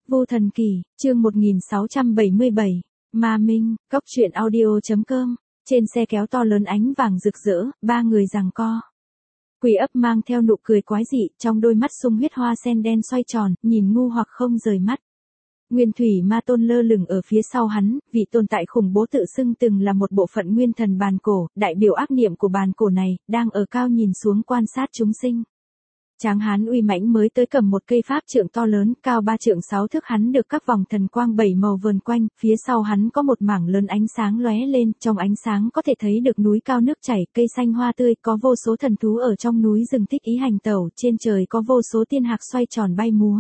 Vô Thần Kỳ, chương 1677, Ma Minh, Cốc truyện audio.com, trên xe kéo to lớn ánh vàng rực rỡ, ba người giằng co. Quỷ ấp mang theo nụ cười quái dị, trong đôi mắt sung huyết hoa sen đen xoay tròn, nhìn ngu hoặc không rời mắt. Nguyên thủy ma tôn lơ lửng ở phía sau hắn, vị tồn tại khủng bố tự xưng từng là một bộ phận nguyên thần bàn cổ, đại biểu ác niệm của bàn cổ này, đang ở cao nhìn xuống quan sát chúng sinh. Tráng hán uy mãnh mới tới cầm một cây pháp trượng to lớn, cao 3 trượng 6 thước, hắn được các vòng thần quang 7 màu vờn quanh, phía sau hắn có một mảng lớn ánh sáng lóe lên, trong ánh sáng có thể thấy được núi cao nước chảy, cây xanh hoa tươi, có vô số thần thú ở trong núi rừng thích ý hành tẩu, trên trời có vô số tiên hạc xoay tròn bay múa.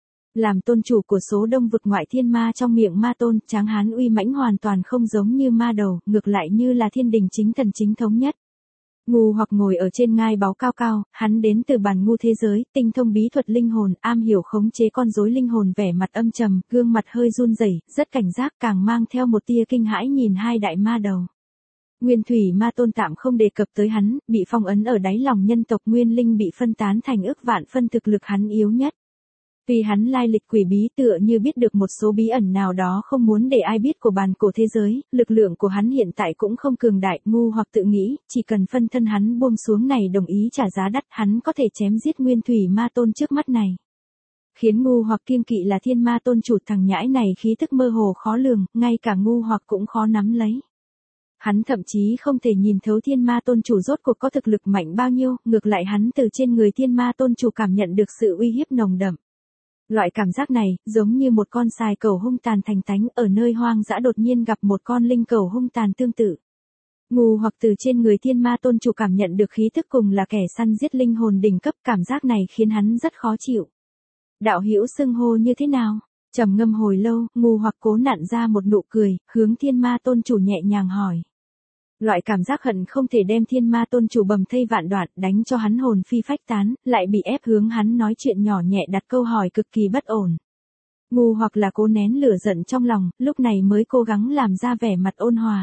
Làm tôn chủ của số đông vực ngoại thiên ma trong miệng ma tôn, tráng hán uy mãnh hoàn toàn không giống như ma đầu, ngược lại như là thiên đình chính thần chính thống nhất. Ngu hoặc ngồi ở trên ngai báu cao cao, hắn đến từ bản ngu thế giới, tinh thông bí thuật linh hồn, am hiểu khống chế con rối linh hồn, vẻ mặt âm trầm, gương mặt hơi run rẩy, rất cảnh giác, càng mang theo một tia kinh hãi nhìn hai đại ma đầu. Nguyên thủy ma tôn tạm không đề cập tới hắn, bị phong ấn ở đáy lòng nhân tộc, nguyên linh bị phân tán thành ức vạn phân, thực lực hắn yếu nhất. Vì hắn lai lịch quỷ bí, tựa như biết được một số bí ẩn nào đó không muốn để ai biết của bàn cổ thế giới, lực lượng của hắn hiện tại cũng không cường đại, ngu hoặc tự nghĩ, chỉ cần phân thân hắn buông xuống này đồng ý trả giá đắt, hắn có thể chém giết nguyên thủy ma tôn trước mắt này. Khiến ngu hoặc kiêng kỵ là thiên ma tôn chủ, thằng nhãi này khí thức mơ hồ khó lường, ngay cả ngu hoặc cũng khó nắm lấy. Hắn thậm chí không thể nhìn thấu thiên ma tôn chủ rốt cuộc có thực lực mạnh bao nhiêu, ngược lại hắn từ trên người thiên ma tôn chủ cảm nhận được sự uy hiếp nồng đậm. Loại cảm giác này, giống như một con sài cẩu hung tàn thành tánh, ở nơi hoang dã đột nhiên gặp một con linh cẩu hung tàn tương tự. Ngu hoặc từ trên người thiên ma tôn chủ cảm nhận được khí thức cùng là kẻ săn giết linh hồn đỉnh cấp, cảm giác này khiến hắn rất khó chịu. Đạo hữu xưng hô như thế nào? Trầm ngâm hồi lâu, ngu hoặc cố nặn ra một nụ cười, hướng thiên ma tôn chủ nhẹ nhàng hỏi. Loại cảm giác hận không thể đem thiên ma tôn chủ bầm thây vạn đoạn, đánh cho hắn hồn phi phách tán, lại bị ép hướng hắn nói chuyện nhỏ nhẹ, đặt câu hỏi cực kỳ bất ổn. Ngu hoặc là cố nén lửa giận trong lòng, lúc này mới cố gắng làm ra vẻ mặt ôn hòa.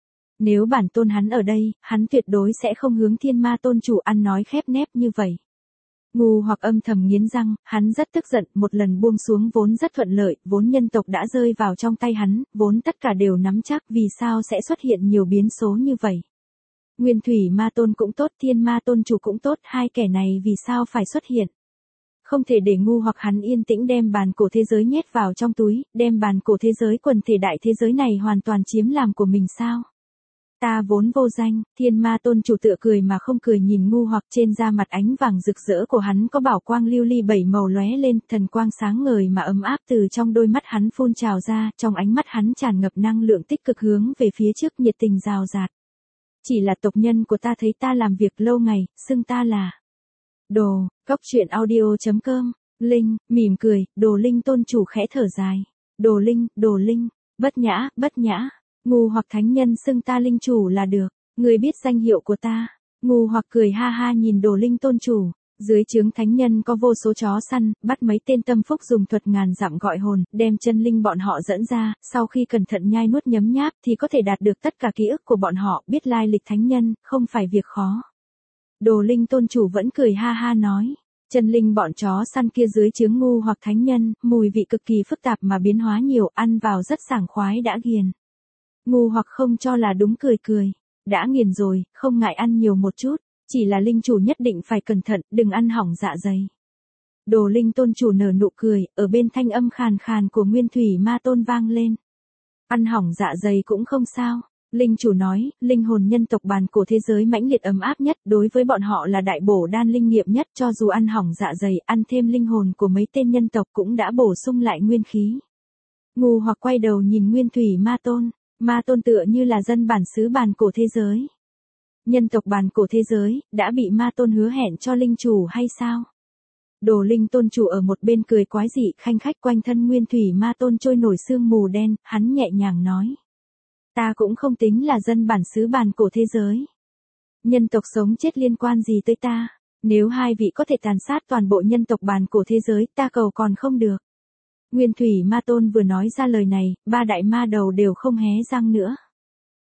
Nếu bản tôn hắn ở đây, hắn tuyệt đối sẽ không hướng thiên ma tôn chủ ăn nói khép nép như vậy. Ngu hoặc âm thầm nghiến răng, hắn rất tức giận, một lần buông xuống vốn rất thuận lợi, vốn nhân tộc đã rơi vào trong tay hắn, vốn tất cả đều nắm chắc, vì sao sẽ xuất hiện nhiều biến số như vậy. Nguyên thủy ma tôn cũng tốt, thiên ma tôn chủ cũng tốt, hai kẻ này vì sao phải xuất hiện. Không thể để ngu hoặc hắn yên tĩnh đem bàn cổ thế giới nhét vào trong túi, đem bàn cổ thế giới quần thể đại thế giới này hoàn toàn chiếm làm của mình sao. Ta vốn vô danh, thiên ma tôn chủ tựa cười mà không cười nhìn ngu hoặc, trên da mặt ánh vàng rực rỡ của hắn có bảo quang lưu ly 7 màu lóe lên, thần quang sáng ngời mà ấm áp từ trong đôi mắt hắn phun trào ra, trong ánh mắt hắn tràn ngập năng lượng tích cực hướng về phía trước, nhiệt tình rào rạt. Chỉ là tộc nhân của ta thấy ta làm việc lâu ngày, xưng ta là Đồ, Cốc truyện audio.com, Linh, mỉm cười, Đồ Linh tôn chủ khẽ thở dài. Đồ Linh, bất nhã, bất nhã. Ngu hoặc thánh nhân xưng ta linh chủ là được, người biết danh hiệu của ta. Ngu hoặc cười ha ha nhìn Đồ Linh tôn chủ, dưới trướng thánh nhân có vô số chó săn, bắt mấy tên tâm phúc dùng thuật ngàn dặm gọi hồn, đem chân linh bọn họ dẫn ra, sau khi cẩn thận nhai nuốt nhấm nháp thì có thể đạt được tất cả ký ức của bọn họ, biết lai lịch thánh nhân, không phải việc khó. Đồ Linh tôn chủ vẫn cười ha ha nói, chân linh bọn chó săn kia dưới trướng ngu hoặc thánh nhân, mùi vị cực kỳ phức tạp mà biến hóa nhiều, ăn vào rất sảng khoái đã ghiền. Ngu hoặc không cho là đúng, cười cười. Đã nghiền rồi, không ngại ăn nhiều một chút, chỉ là linh chủ nhất định phải cẩn thận, đừng ăn hỏng dạ dày. Đồ Linh tôn chủ nở nụ cười, ở bên thanh âm khàn khàn của nguyên thủy ma tôn vang lên. Ăn hỏng dạ dày cũng không sao. Linh chủ nói, linh hồn nhân tộc bàn cổ thế giới mãnh liệt ấm áp nhất, đối với bọn họ là đại bổ đan linh nghiệm nhất, cho dù ăn hỏng dạ dày, ăn thêm linh hồn của mấy tên nhân tộc cũng đã bổ sung lại nguyên khí. Ngu hoặc quay đầu nhìn nguyên thủy ma tôn. Ma tôn tựa như là dân bản xứ bàn cổ thế giới. Nhân tộc bàn cổ thế giới, đã bị ma tôn hứa hẹn cho linh chủ hay sao? Đồ Linh tôn chủ ở một bên cười quái dị, khanh khách, quanh thân nguyên thủy ma tôn trôi nổi sương mù đen, hắn nhẹ nhàng nói. Ta cũng không tính là dân bản xứ bàn cổ thế giới. Nhân tộc sống chết liên quan gì tới ta? Nếu hai vị có thể tàn sát toàn bộ nhân tộc bàn cổ thế giới, ta cầu còn không được. Nguyên thủy ma tôn vừa nói ra lời này, ba đại ma đầu đều không hé răng nữa.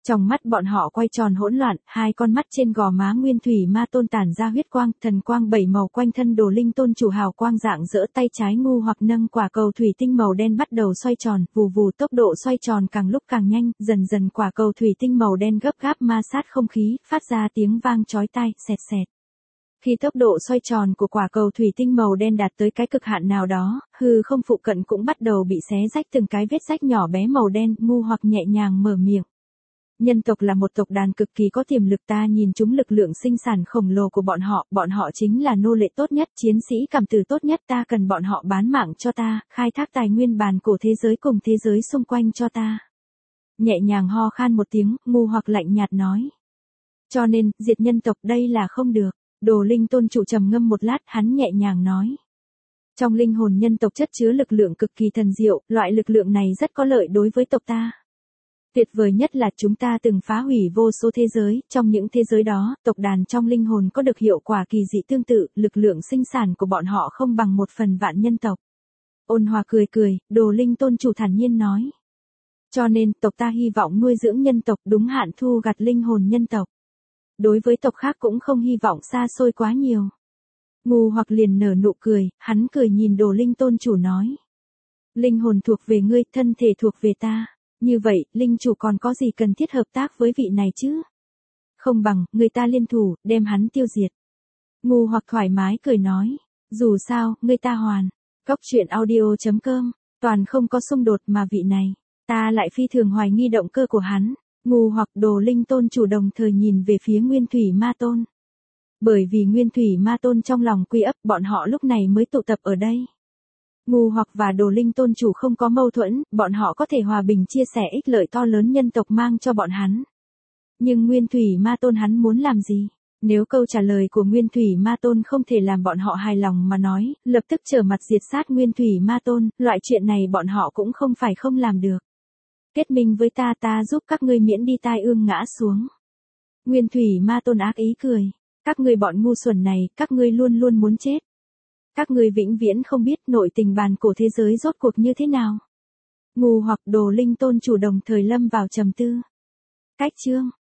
Trong mắt bọn họ quay tròn hỗn loạn, hai con mắt trên gò má Nguyên Thủy Ma Tôn tản ra huyết quang, thần quang bảy màu quanh thân Đồ Linh Tôn chủ hào quang rạng rỡ, tay trái ngu hoặc nâng quả cầu thủy tinh màu đen bắt đầu xoay tròn, vù vù tốc độ xoay tròn càng lúc càng nhanh, dần dần quả cầu thủy tinh màu đen gấp gáp ma sát không khí, phát ra tiếng vang chói tai, xẹt xẹt. Khi tốc độ xoay tròn của quả cầu thủy tinh màu đen đạt tới cái cực hạn nào đó, hư không phụ cận cũng bắt đầu bị xé rách từng cái vết rách nhỏ bé màu đen, ngu hoặc nhẹ nhàng mở miệng. Nhân tộc là một tộc đàn cực kỳ có tiềm lực, ta nhìn chúng lực lượng sinh sản khổng lồ của bọn họ chính là nô lệ tốt nhất, chiến sĩ cảm tử tốt nhất, ta cần bọn họ bán mạng cho ta, khai thác tài nguyên bàn cổ thế giới cùng thế giới xung quanh cho ta. Nhẹ nhàng ho khan một tiếng, ngu hoặc lạnh nhạt nói. Cho nên, diệt nhân tộc đây là không được. Đồ Linh Tôn chủ trầm ngâm một lát, hắn nhẹ nhàng nói. Trong linh hồn nhân tộc chất chứa lực lượng cực kỳ thần diệu, loại lực lượng này rất có lợi đối với tộc ta. Tuyệt vời nhất là chúng ta từng phá hủy vô số thế giới, trong những thế giới đó, tộc đàn trong linh hồn có được hiệu quả kỳ dị tương tự, lực lượng sinh sản của bọn họ không bằng 1/1000 nhân tộc. Ôn hòa cười cười, Đồ Linh Tôn chủ thản nhiên nói. Cho nên, tộc ta hy vọng nuôi dưỡng nhân tộc đúng hạn thu gặt linh hồn nhân tộc. Đối với tộc khác cũng không hy vọng xa xôi quá nhiều. Ngu hoặc liền nở nụ cười, hắn cười nhìn Đồ Linh Tôn chủ nói. Linh hồn thuộc về ngươi, thân thể thuộc về ta. Như vậy, linh chủ còn có gì cần thiết hợp tác với vị này chứ? Không bằng, người ta liên thủ, đem hắn tiêu diệt. Ngu hoặc thoải mái cười nói. Dù sao, người ta hoàn. Góc truyện audio.com, toàn không có xung đột mà vị này. Ta lại phi thường hoài nghi động cơ của hắn. Ngu hoặc Đồ Linh Tôn chủ đồng thời nhìn về phía Nguyên Thủy Ma Tôn. Bởi vì Nguyên Thủy Ma Tôn trong lòng quy ấp, bọn họ lúc này mới tụ tập ở đây. Ngu hoặc và Đồ Linh Tôn chủ không có mâu thuẫn, bọn họ có thể hòa bình chia sẻ ích lợi to lớn nhân tộc mang cho bọn hắn. Nhưng Nguyên Thủy Ma Tôn hắn muốn làm gì? Nếu câu trả lời của Nguyên Thủy Ma Tôn không thể làm bọn họ hài lòng mà nói, lập tức trở mặt diệt sát Nguyên Thủy Ma Tôn, loại chuyện này bọn họ cũng không phải không làm được. Kết minh với ta, ta giúp các ngươi miễn đi tai ương ngã xuống. Nguyên Thủy Ma Tôn ác ý cười. Các ngươi bọn ngu xuẩn này, các ngươi luôn luôn muốn chết. Các ngươi vĩnh viễn không biết nội tình bàn cổ thế giới rốt cuộc như thế nào. Ngu hoặc Đồ Linh Tôn chủ đồng thời lâm vào trầm tư. Cách chương